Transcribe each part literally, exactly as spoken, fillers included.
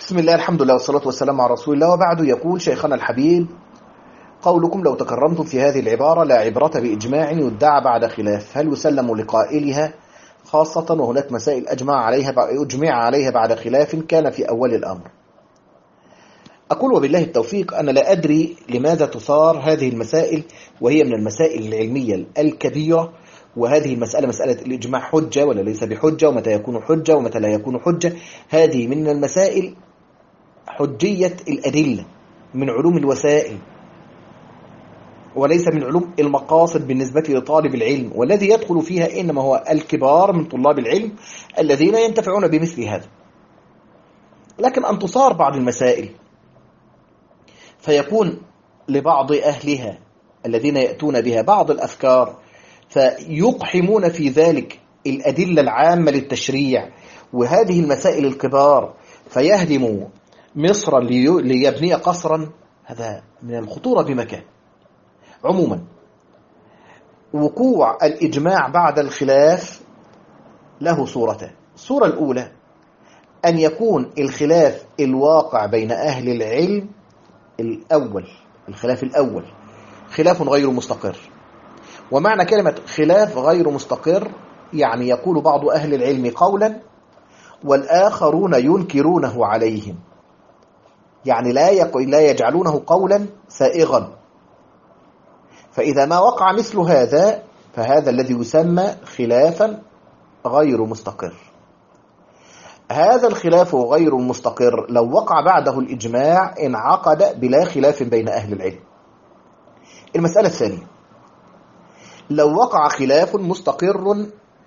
بسم الله، الحمد لله والصلاة والسلام على رسول الله، وبعد. يقول شيخنا الحبيب: قولكم لو تكرمتم في هذه العبارة لا عبرة بإجماع يدعى بعد خلاف، هل يسلم لقائلها خاصة وهناك مسائل أجمع عليها أجمع عليها بعد خلاف كان في أول الأمر؟ أقول وبالله التوفيق، أنا لا أدري لماذا تثار هذه المسائل، وهي من المسائل العلمية الكبيرة. وهذه المسألة مسألة الإجماع حجة ولا ليس بحجة، ومتى يكون حجة ومتى لا يكون حجة. هذه من المسائل حجية الأدلة، من علوم الوسائل وليس من علوم المقاصد بالنسبة لطالب العلم، والذي يدخل فيها إنما هو الكبار من طلاب العلم الذين ينتفعون بمثل هذا. لكن أن تصار بعض المسائل فيكون لبعض أهلها الذين يأتون بها بعض الأفكار فيقحمون في ذلك الأدلة العامة للتشريع، وهذه المسائل الكبار فيهدموا مصرا ليبني قصرا، هذا من الخطورة بمكان. عموما، وقوع الإجماع بعد الخلاف له صورتان. الصورة الأولى أن يكون الخلاف الواقع بين أهل العلم الأول، الخلاف الأول خلاف غير مستقر. ومعنى كلمة خلاف غير مستقر يعني يقول بعض أهل العلم قولا والآخرون ينكرونه عليهم، يعني لا لا يجعلونه قولا سائغا. فإذا ما وقع مثل هذا فهذا الذي يسمى خلافا غير مستقر. هذا الخلاف غير المستقر لو وقع بعده الإجماع انعقد بلا خلاف بين أهل العلم. المسألة الثانية: لو وقع خلاف مستقر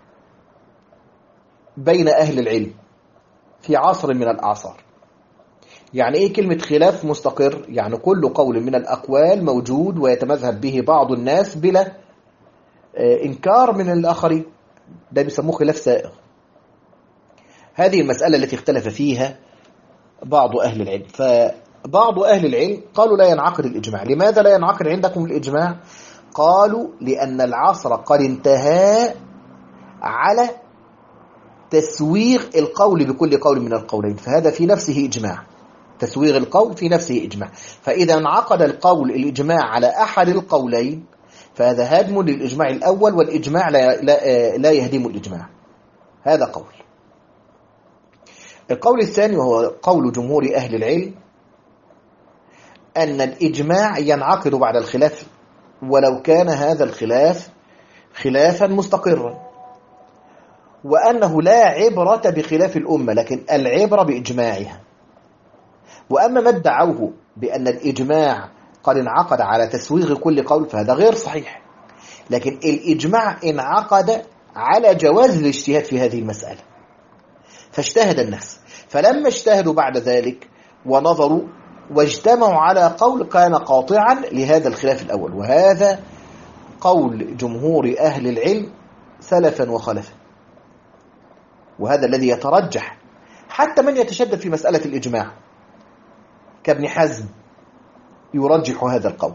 بين أهل العلم في عصر من الأعصار. يعني إيه كلمة خلاف مستقر؟ يعني كل قول من الأقوال موجود ويتمذهب به بعض الناس بلا إنكار من الآخرين، ده بيسموه خلاف سائغ. هذه المسألة التي اختلف فيها بعض أهل العلم. فبعض أهل العلم قالوا لا ينعقد الإجماع. لماذا لا ينعقد عندكم الإجماع؟ قالوا لأن العصر قد انتهى على تسويغ القول بكل قول من القولين، فهذا في نفسه إجماع. تسويغ القول في نفسه إجماع. فإذا انعقد القول الإجماع على أحد القولين فهذا هدم للإجماع الأول، والإجماع لا, لا, لا يهدم الإجماع. هذا قول. القول الثاني وهو قول جمهور أهل العلم أن الإجماع ينعقد بعد الخلاف ولو كان هذا الخلاف خلافا مستقرا، وأنه لا عبرة بخلاف الأمة لكن العبرة بإجماعها. وأما ما ادعوه بأن الإجماع قد انعقد على تسويغ كل قول فهذا غير صحيح، لكن الإجماع انعقد على جواز الاجتهاد في هذه المسألة. فاجتهد الناس، فلما اجتهدوا بعد ذلك ونظروا واجتمعوا على قول كان قاطعا لهذا الخلاف الأول. وهذا قول جمهور أهل العلم سلفا وخلفا، وهذا الذي يترجح. حتى من يتشدد في مسألة الإجماع كابن حزم يرجح هذا القول،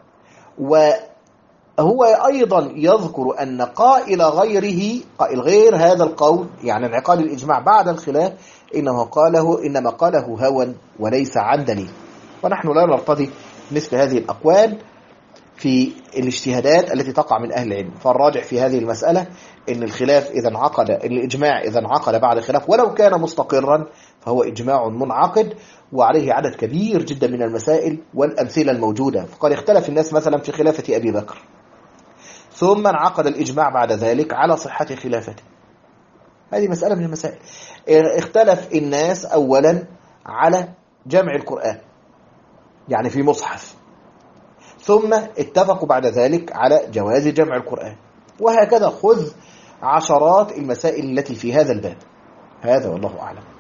وهو أيضا يذكر أن قائل غيره قائل غير هذا القول، يعني انعقاد الإجماع بعد الخلاف، إنما قاله إنما قاله هوى وليس عن دليل. ونحن لا نرتضي مثل هذه الأقوال في الاجتهادات التي تقع من أهل العلم. فالراجح في هذه المسألة إن الخلاف إذا انعقد الإجماع إذا انعقد بعد الخلاف ولو كان مستقرا فهو إجماع منعقد، وعليه عدد كبير جدا من المسائل والأمثلة الموجودة. فقد اختلف الناس مثلا في خلافة أبي بكر، ثم انعقد الإجماع بعد ذلك على صحة خلافته. هذه مسألة من المسائل. اختلف الناس أولا على جمع القرآن يعني في مصحف، ثم اتفقوا بعد ذلك على جواز جمع القرآن. وهكذا خذ عشرات المسائل التي في هذا الباب. هذا والله أعلم.